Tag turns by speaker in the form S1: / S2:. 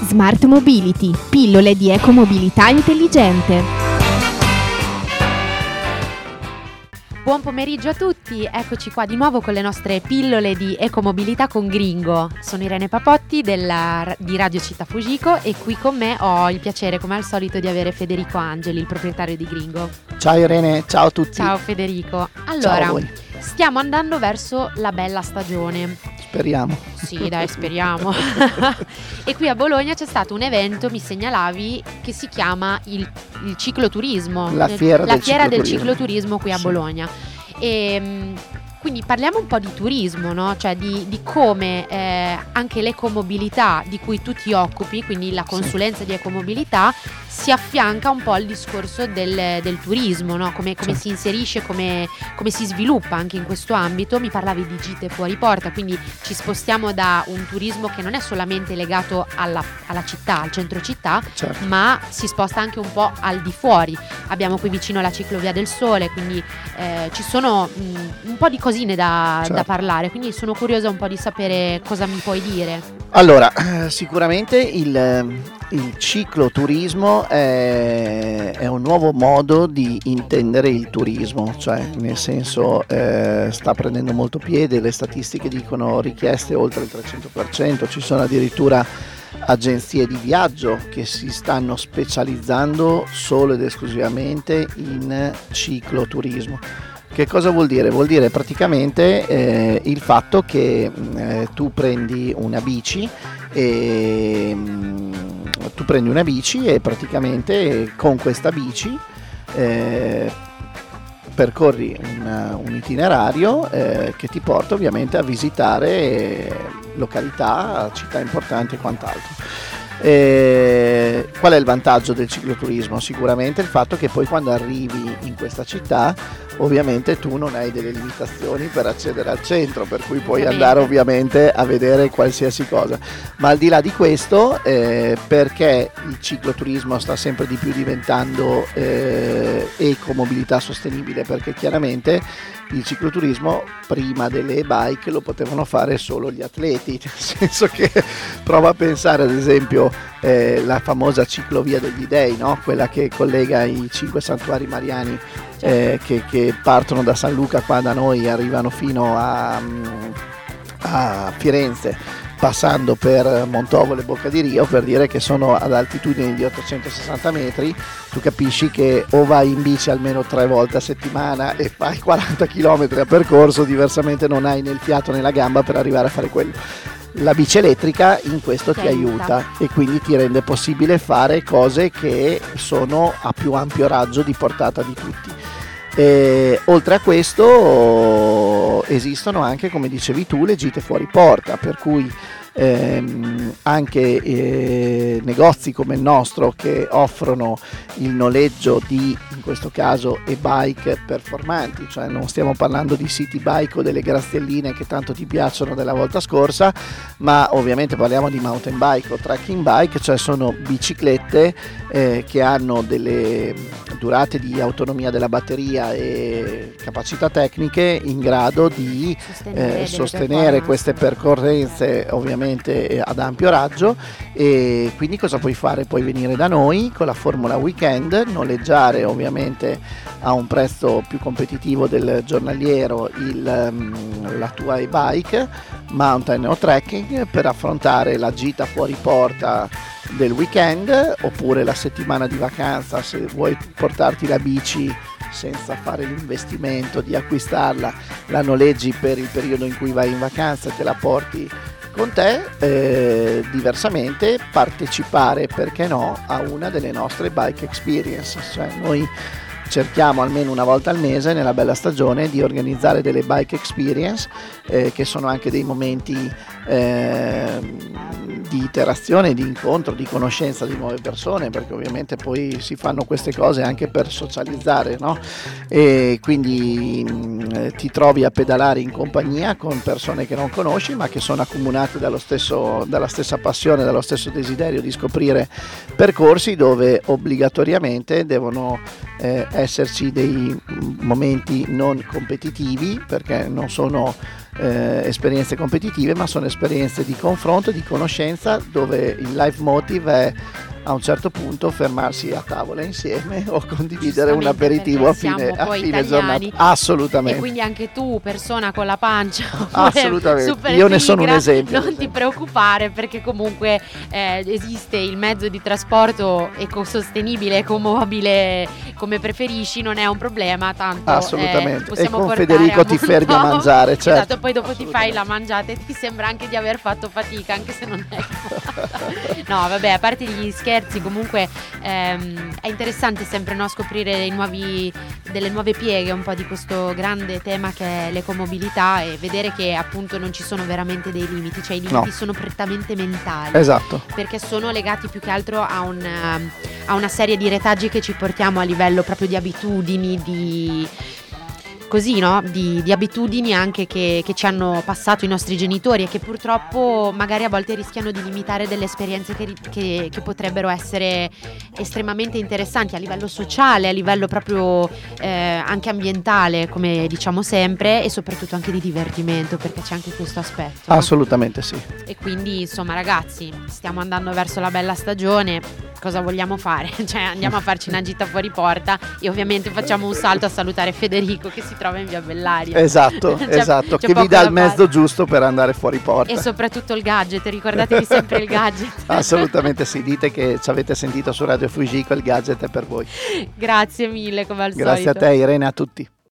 S1: Smart Mobility, pillole di ecomobilità intelligente.
S2: Buon pomeriggio a tutti, eccoci qua di nuovo con le nostre pillole di ecomobilità con Gringo. Sono Irene Papotti di Radio Città Fujiko e qui con me ho il piacere, come al solito, di avere Federico Angeli, il proprietario di Gringo.
S3: Ciao Irene, ciao a tutti.
S2: Ciao Federico. Allora,
S3: ciao a voi.
S2: Stiamo andando verso la bella stagione.
S3: Speriamo.
S2: Sì, dai, speriamo. E qui a Bologna c'è stato un evento, mi segnalavi, che si chiama il cicloturismo.
S3: La fiera
S2: del cicloturismo qui a Bologna. E quindi parliamo un po' di turismo, no? Cioè di come anche l'ecomobilità di cui tu ti occupi, quindi la consulenza di ecomobilità, si affianca un po' al discorso del turismo, no? Come si inserisce, come si sviluppa anche in questo ambito. Mi parlavi di gite fuori porta, quindi ci spostiamo da un turismo che non è solamente legato alla città, al centro città, ma si sposta anche un po' al di fuori. Abbiamo qui vicino la ciclovia del Sole, quindi ci sono un po' di cosine da parlare, quindi sono curiosa un po' di sapere cosa mi puoi dire.
S3: Allora, sicuramente il cicloturismo è un nuovo modo di intendere il turismo, cioè nel senso sta prendendo molto piede, le statistiche dicono richieste oltre il 300%, ci sono addirittura agenzie di viaggio che si stanno specializzando solo ed esclusivamente in cicloturismo. Che cosa vuol dire? Vuol dire praticamente il fatto che tu prendi una bici e praticamente con questa bici percorri un itinerario che ti porta ovviamente a visitare località, città importanti e quant'altro. Qual è il vantaggio del cicloturismo? Sicuramente il fatto che poi quando arrivi in questa città ovviamente tu non hai delle limitazioni per accedere al centro, per cui puoi andare ovviamente a vedere qualsiasi cosa, ma al di là di questo perché il cicloturismo sta sempre di più diventando ecomobilità sostenibile, perché chiaramente il cicloturismo prima delle e-bike lo potevano fare solo gli atleti, nel senso che prova a pensare ad esempio la famosa ciclovia degli dei, no? Quella che collega i 5 santuari mariani che partono da San Luca qua da noi, arrivano fino a Firenze, passando per Montovole e Bocca di Rio, per dire che sono ad altitudini di 860 metri. Tu capisci che o vai in bici almeno 3 volte a settimana e fai 40 km a percorso, diversamente non hai né il fiato né la gamba per arrivare a fare quello. La bici elettrica in questo ti aiuta e quindi ti rende possibile fare cose che sono a più ampio raggio di portata di tutti. Oltre a questo esistono anche, come dicevi tu, le gite fuori porta, per cui anche negozi come il nostro che offrono il noleggio di, in questo caso, e-bike performanti, cioè non stiamo parlando di city bike o delle grazielline che tanto ti piacciono della volta scorsa, ma ovviamente parliamo di mountain bike o trekking bike, cioè sono biciclette che hanno delle durate di autonomia della batteria e capacità tecniche in grado di sostenere queste percorrenze ovviamente ad ampio raggio. E quindi cosa puoi fare? Puoi venire da noi con la formula weekend, noleggiare ovviamente a un prezzo più competitivo del giornaliero la tua e-bike mountain o trekking per affrontare la gita fuori porta del weekend, oppure la settimana di vacanza se vuoi portarti la bici senza fare l'investimento di acquistarla, la noleggi per il periodo in cui vai in vacanza e te la porti con te. Diversamente partecipare, perché no, a una delle nostre bike experience, cioè noi cerchiamo almeno una volta al mese nella bella stagione di organizzare delle bike experience che sono anche dei momenti di interazione, di incontro, di conoscenza di nuove persone, perché ovviamente poi si fanno queste cose anche per socializzare, no? E quindi ti trovi a pedalare in compagnia con persone che non conosci ma che sono accomunate dalla stessa passione, dallo stesso desiderio di scoprire percorsi dove obbligatoriamente devono esserci dei momenti non competitivi, perché non sono esperienze competitive, ma sono esperienze di confronto, di conoscenza, dove il leitmotiv è a un certo punto fermarsi a tavola insieme o condividere un aperitivo a fine giornata. Assolutamente.
S2: E quindi anche tu, persona con la pancia,
S3: assolutamente,
S2: super
S3: io ne sono un esempio.
S2: Non ti preoccupare, perché comunque esiste il mezzo di trasporto ecosostenibile, ecomobile, come preferisci, non è un problema, tanto
S3: assolutamente.
S2: E
S3: con Federico ti fermi a mangiare, certo.
S2: Esatto, poi dopo ti fai la mangiata e ti sembra anche di aver fatto fatica, anche se non è. No, vabbè, a parte gli scherzi, comunque è interessante sempre, no, scoprire delle nuove pieghe un po' di questo grande tema che è l'ecomobilità, e vedere che appunto non ci sono veramente dei limiti, cioè i limiti sono prettamente mentali.
S3: Esatto.
S2: Perché sono legati più che altro a una serie di retaggi che ci portiamo a livello proprio di abitudini, di abitudini anche che ci hanno passato i nostri genitori, e che purtroppo magari a volte rischiano di limitare delle esperienze che potrebbero essere estremamente interessanti a livello sociale, a livello proprio anche ambientale, come diciamo sempre, e soprattutto anche di divertimento, perché c'è anche questo aspetto.
S3: Assolutamente sì.
S2: E quindi insomma, ragazzi, stiamo andando verso la bella stagione. Cosa vogliamo fare? Cioè, andiamo a farci una gita fuori porta e ovviamente facciamo un salto a salutare Federico, che si trova in via Bellaria.
S3: Esatto, esatto, che vi dà il mezzo giusto per andare fuori porta.
S2: E soprattutto il gadget, ricordatevi sempre il gadget.
S3: Assolutamente sì, dite che ci avete sentito su Radio Fujiko, il gadget è per voi.
S2: Grazie mille, come al solito.
S3: Grazie a te, Irene, a tutti.